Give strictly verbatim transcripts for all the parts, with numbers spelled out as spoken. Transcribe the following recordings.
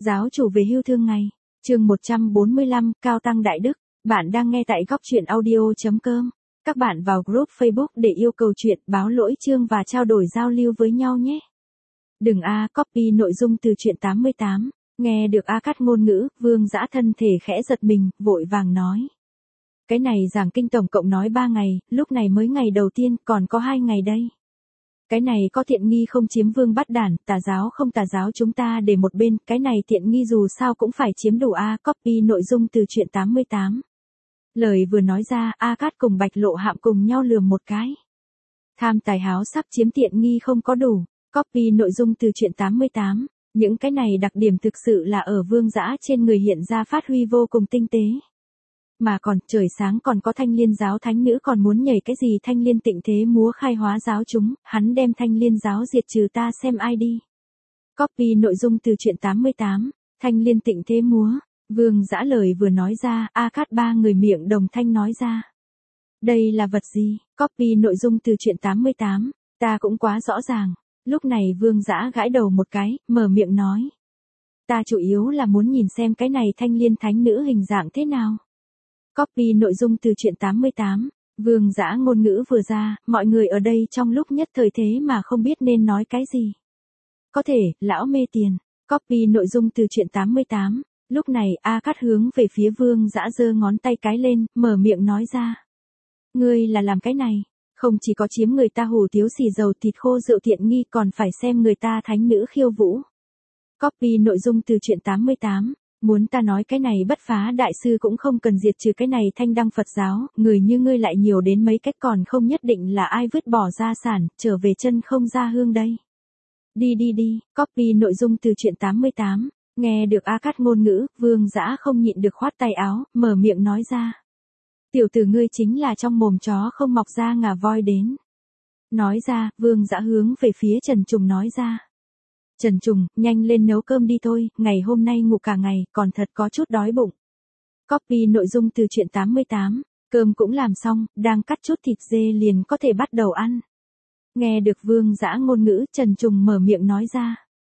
Giáo chủ về hưu thương ngày. Chương một trăm bốn mươi lăm, Cao Tăng Đại Đức. Bạn đang nghe tại góc truyện audio chấm com. Các bạn vào group Facebook để yêu cầu chuyện, báo lỗi chương và trao đổi giao lưu với nhau nhé. Đừng a copy nội dung từ truyện tám mươi tám. Nghe được A Cát ngôn ngữ, Vương Dã thân thể khẽ giật mình, vội vàng nói. Cái này giảng kinh tổng cộng nói ba ngày, lúc này mới ngày đầu tiên, còn có hai ngày đây. Cái này có tiện nghi không chiếm vương bắt đản, tà giáo không tà giáo chúng ta để một bên, cái này tiện nghi dù sao cũng phải chiếm đủ a copy nội dung từ truyện tám mươi tám. Lời vừa nói ra, A Cát cùng Bạch Lộ Hạm cùng nhau lườm một cái. Tham tài háo sắp chiếm tiện nghi không có đủ, copy nội dung từ truyện tám mươi tám, những cái này đặc điểm thực sự là ở Vương Dã trên người hiện ra phát huy vô cùng tinh tế. Mà còn, trời sáng còn có Thanh Liên giáo thánh nữ còn muốn nhảy cái gì Thanh Liên tịnh thế múa khai hóa giáo chúng, hắn đem Thanh Liên giáo diệt trừ ta xem ai đi. Copy nội dung từ truyện tám mươi tám, Thanh Liên tịnh thế múa, Vương Dã lời vừa nói ra, A Cát ba người miệng đồng thanh nói ra. Đây là vật gì? Copy nội dung từ truyện tám mươi tám, ta cũng quá rõ ràng. Lúc này Vương Dã gãi đầu một cái, mở miệng nói. Ta chủ yếu là muốn nhìn xem cái này Thanh Liên thánh nữ hình dạng thế nào. Copy nội dung từ truyện tám mươi tám, Vương Dã ngôn ngữ vừa ra, mọi người ở đây trong lúc nhất thời thế mà không biết nên nói cái gì. Có thể, lão mê tiền. Copy nội dung từ truyện tám mươi tám, lúc này A Cát hướng về phía Vương Dã giơ ngón tay cái lên, mở miệng nói ra. Ngươi là làm cái này, không chỉ có chiếm người ta hủ tiếu xì dầu thịt khô rượu tiện nghi còn phải xem người ta thánh nữ khiêu vũ. Copy nội dung từ truyện tám mươi tám. Muốn ta nói cái này bất phá đại sư cũng không cần diệt trừ cái này thanh đăng Phật giáo, người như ngươi lại nhiều đến mấy cách còn không nhất định là ai vứt bỏ gia sản, trở về chân không ra hương đây. Đi đi đi, copy nội dung từ truyện tám mươi tám, nghe được A Cát ngôn ngữ, Vương Dã không nhịn được khoát tay áo, mở miệng nói ra. Tiểu tử ngươi chính là trong mồm chó không mọc ra ngà voi đến. Nói ra, Vương Dã hướng về phía Trần Trùng nói ra. Trần Trùng, nhanh lên nấu cơm đi thôi, ngày hôm nay ngủ cả ngày, còn thật có chút đói bụng. Copy nội dung từ truyện tám mươi tám, cơm cũng làm xong, đang cắt chút thịt dê liền có thể bắt đầu ăn. Nghe được Vương Dã ngôn ngữ, Trần Trùng mở miệng nói ra.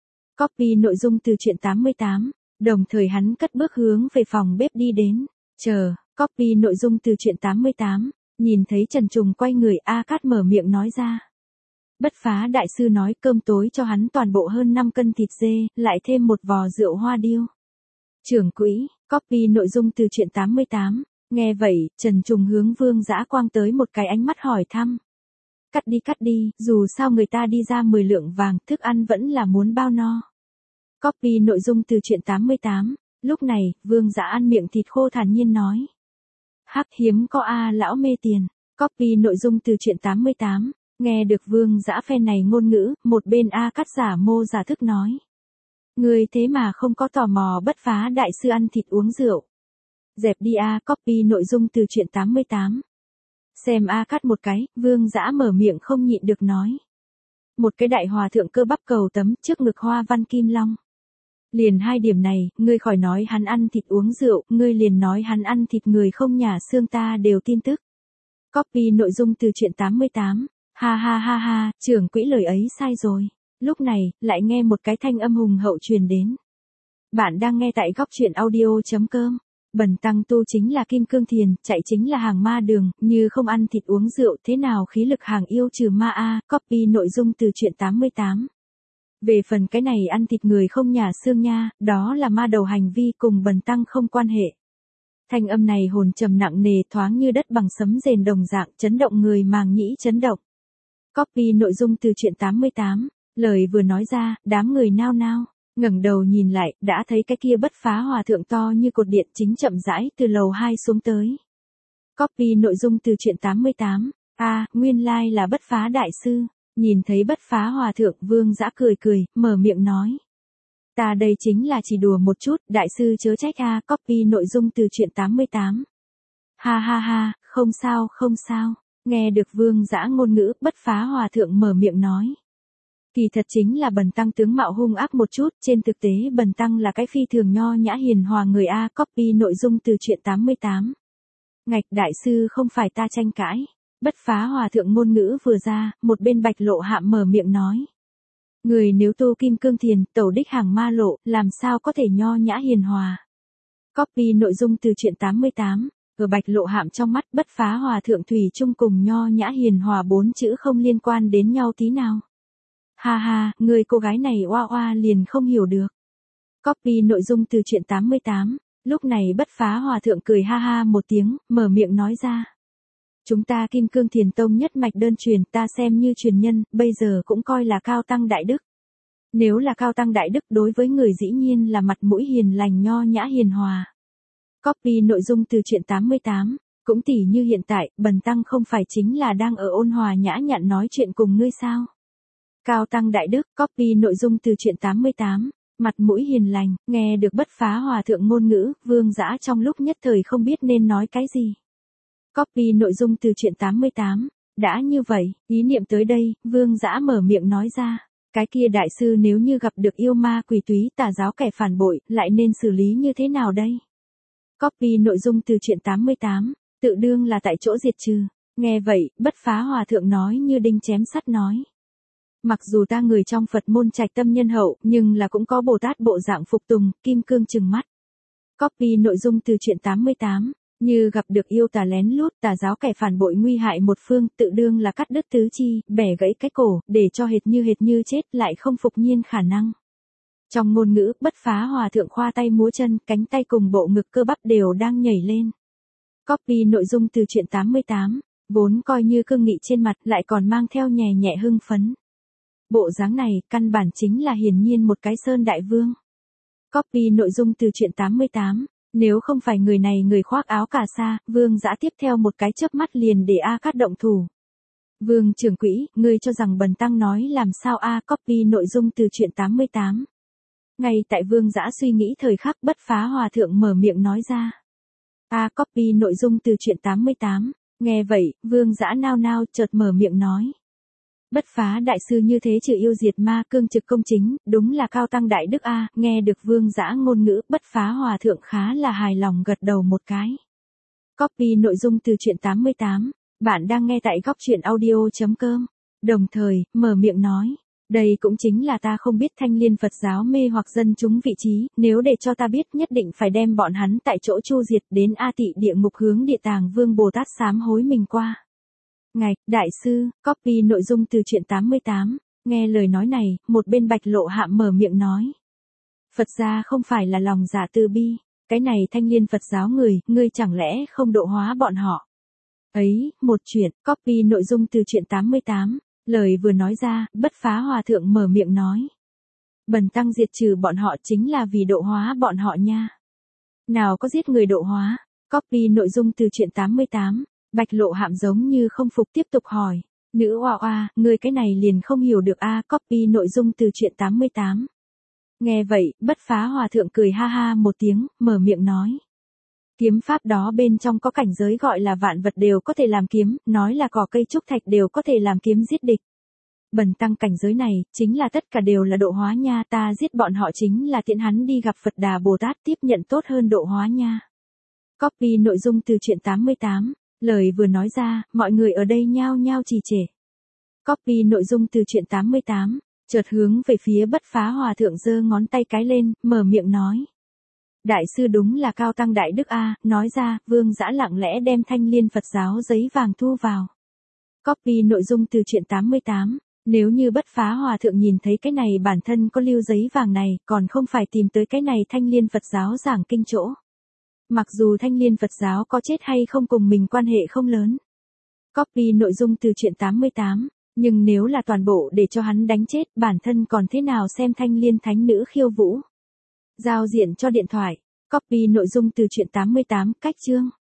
Copy nội dung từ truyện tám mươi tám, đồng thời hắn cất bước hướng về phòng bếp đi đến. Chờ, copy nội dung từ truyện tám mươi tám, nhìn thấy Trần Trùng quay người A Cát mở miệng nói ra. Bất phá đại sư nói cơm tối cho hắn toàn bộ hơn năm cân thịt dê, lại thêm một vò rượu hoa điêu. Trưởng quỹ, copy nội dung từ truyện tám mươi tám, nghe vậy, Trần Trùng hướng Vương Dã quang tới một cái ánh mắt hỏi thăm. Cắt đi cắt đi, dù sao người ta đi ra mười lượng vàng, thức ăn vẫn là muốn bao no. Copy nội dung từ truyện tám mươi tám, lúc này, Vương Dã ăn miệng thịt khô thản nhiên nói. Hắc hiếm có a lão mê tiền, copy nội dung từ truyện tám mươi tám. Nghe được Vương Dã phen này ngôn ngữ, một bên A Cát giả mô giả thức nói. Người thế mà không có tò mò bất phá đại sư ăn thịt uống rượu. Dẹp đi A copy nội dung từ truyện tám mươi tám. Xem A Cát một cái, Vương Dã mở miệng không nhịn được nói. Một cái đại hòa thượng cơ bắp cầu tấm trước ngực hoa văn kim long. Liền hai điểm này, ngươi khỏi nói hắn ăn thịt uống rượu, ngươi liền nói hắn ăn thịt người không nhả xương ta đều tin tức. Copy nội dung từ truyện tám mươi tám. Ha ha ha ha, trưởng quỹ lời ấy sai rồi. Lúc này, lại nghe một cái thanh âm hùng hậu truyền đến. Bạn đang nghe tại góc truyện audio chấm com. Bần tăng tu chính là kim cương thiền, chạy chính là hàng ma đường, như không ăn thịt uống rượu thế nào khí lực hàng yêu trừ ma a, copy nội dung từ truyện tám mươi tám. Về phần cái này ăn thịt người không nhả xương nha, đó là ma đầu hành vi cùng bần tăng không quan hệ. Thanh âm này hồn trầm nặng nề thoáng như đất bằng sấm rền đồng dạng chấn động người màng nhĩ chấn động. Copy nội dung từ truyện tám mươi tám, lời vừa nói ra, đám người nao nao, ngẩng đầu nhìn lại, đã thấy cái kia bất phá hòa thượng to như cột điện chính chậm rãi từ lầu hai xuống tới. Copy nội dung từ truyện tám mươi tám, a, à, nguyên lai là bất phá đại sư, nhìn thấy bất phá hòa thượng Vương Dã cười cười, mở miệng nói. Ta đây chính là chỉ đùa một chút, đại sư chớ trách a, à, copy nội dung từ truyện tám mươi tám. Ha ha ha, không sao, không sao. Nghe được Vương Dã ngôn ngữ, bất phá hòa thượng mở miệng nói. Kỳ thật chính là bần tăng tướng mạo hung ác một chút, trên thực tế bần tăng là cái phi thường nho nhã hiền hòa người a, copy nội dung từ truyện tám mươi tám. Ngạch đại sư không phải ta tranh cãi. Bất phá hòa thượng ngôn ngữ vừa ra, một bên Bạch Lộ Hạm mở miệng nói. Người nếu tu kim cương thiền, tẩu đích hàng ma lộ, làm sao có thể nho nhã hiền hòa. Copy nội dung từ truyện tám mươi tám. Ở Bạch Lộ Hạm trong mắt Bất Phá Hòa Thượng thủy chung cùng nho nhã hiền hòa bốn chữ không liên quan đến nhau tí nào. Ha ha, người cô gái này oa oa liền không hiểu được. Copy nội dung từ truyện tám mươi tám. Lúc này Bất Phá Hòa Thượng cười ha ha một tiếng, mở miệng nói ra. Chúng ta Kim Cương Thiền Tông nhất mạch đơn truyền, ta xem như truyền nhân, bây giờ cũng coi là cao tăng đại đức. Nếu là cao tăng đại đức đối với người dĩ nhiên là mặt mũi hiền lành nho nhã hiền hòa. Copy nội dung từ truyện tám mươi tám. Cũng tỉ như hiện tại, bần tăng không phải chính là đang ở ôn hòa nhã nhặn nói chuyện cùng ngươi sao. Cao tăng đại đức, copy nội dung từ truyện tám mươi tám. Mặt mũi hiền lành, nghe được Bất Phá Hòa Thượng ngôn ngữ, Vương Dã trong lúc nhất thời không biết nên nói cái gì. Copy nội dung từ truyện tám mươi tám. Đã như vậy, ý niệm tới đây, Vương Dã mở miệng nói ra. Cái kia đại sư nếu như gặp được yêu ma quỷ túy tà giáo kẻ phản bội, lại nên xử lý như thế nào đây? Copy nội dung từ truyện tám mươi tám. Tự đương là tại chỗ diệt trừ. Nghe vậy, Bất Phá Hòa Thượng nói như đinh chém sắt nói. Mặc dù ta người trong Phật môn trạch tâm nhân hậu, nhưng là cũng có Bồ Tát bộ dạng phục tùng, kim cương trừng mắt. Copy nội dung từ truyện tám mươi tám. Như gặp được yêu tà lén lút tà giáo kẻ phản bội nguy hại một phương, tự đương là cắt đứt tứ chi, bẻ gãy cái cổ, để cho hệt như hệt như chết lại không phục nhiên khả năng. Trong ngôn ngữ, Bất Phá Hòa Thượng khoa tay múa chân, cánh tay cùng bộ ngực cơ bắp đều đang nhảy lên. Copy nội dung từ truyện tám mươi tám. Vốn coi như cương nghị trên mặt lại còn mang theo nhẹ nhẹ hưng phấn. Bộ dáng này, căn bản chính là hiển nhiên một cái sơn đại vương. Copy nội dung từ truyện tám mươi tám. Nếu không phải người này người khoác áo cà sa, Vương Dã tiếp theo một cái chớp mắt liền để A Cát động thủ. Vương trưởng quỹ, ngươi cho rằng bần tăng nói làm sao a? Copy nội dung từ truyện tám mươi tám. Ngay tại Vương Dã suy nghĩ thời khắc, Bất Phá Hòa Thượng mở miệng nói ra. A copy nội dung từ truyện tám mươi tám. Nghe vậy, Vương Dã nao nao chợt mở miệng nói. Bất Phá đại sư như thế trừ yêu diệt ma, cương trực công chính, đúng là cao tăng đại đức a. Nghe được Vương Dã ngôn ngữ, Bất Phá Hòa Thượng khá là hài lòng gật đầu một cái. Copy nội dung từ truyện tám mươi tám. Bạn đang nghe tại góc truyện audio chấm com. Đồng thời, mở miệng nói. Đây cũng chính là ta không biết Thanh Liên Phật giáo mê hoặc dân chúng vị trí, nếu để cho ta biết nhất định phải đem bọn hắn tại chỗ chu diệt đến A Tị địa ngục hướng Địa Tàng Vương Bồ Tát sám hối mình qua. Ngạch, đại sư, copy nội dung từ truyện tám mươi tám. Nghe lời nói này, một bên Bạch Lộ Hạm mở miệng nói. Phật gia không phải là lòng giả từ bi, cái này Thanh Liên Phật giáo người, ngươi chẳng lẽ không độ hóa bọn họ. Ấy, một chuyện, copy nội dung từ truyện tám mươi tám. Lời vừa nói ra, Bất Phá Hòa Thượng mở miệng nói. Bần tăng diệt trừ bọn họ chính là vì độ hóa bọn họ nha. Nào có giết người độ hóa. Copy nội dung từ truyện tám mươi tám. Bạch Lộ Hạm giống như không phục tiếp tục hỏi. Nữ oa oa, người cái này liền không hiểu được a. Copy nội dung từ truyện tám mươi tám. Nghe vậy, Bất Phá Hòa Thượng cười ha ha một tiếng, mở miệng nói. Kiếm pháp đó bên trong có cảnh giới gọi là vạn vật đều có thể làm kiếm, nói là cỏ cây trúc thạch đều có thể làm kiếm giết địch. Bần tăng cảnh giới này, chính là tất cả đều là độ hóa nha, ta giết bọn họ chính là tiện hắn đi gặp Phật Đà Bồ Tát tiếp nhận tốt hơn độ hóa nha. Copy nội dung từ truyện tám mươi tám, lời vừa nói ra, mọi người ở đây nhao nhao trì trệ. Copy nội dung từ truyện tám mươi tám, chợt hướng về phía Bất Phá Hòa Thượng giơ ngón tay cái lên, mở miệng nói. Đại sư đúng là cao tăng đại đức a. Nói ra, Vương Dã lặng lẽ đem Thanh Liên Phật giáo giấy vàng thu vào. Copy nội dung từ truyện tám mươi tám. Nếu như Bất Phá Hòa Thượng nhìn thấy cái này bản thân có lưu giấy vàng này, còn không phải tìm tới cái này Thanh Liên Phật giáo giảng kinh chỗ. Mặc dù Thanh Liên Phật giáo có chết hay không cùng mình quan hệ không lớn. Copy nội dung từ truyện tám mươi tám. Nhưng nếu là toàn bộ để cho hắn đánh chết, bản thân còn thế nào xem Thanh Liên Thánh Nữ khiêu vũ. Giao diện cho điện thoại. Copy nội dung từ truyện tám mươi tám, cách chương.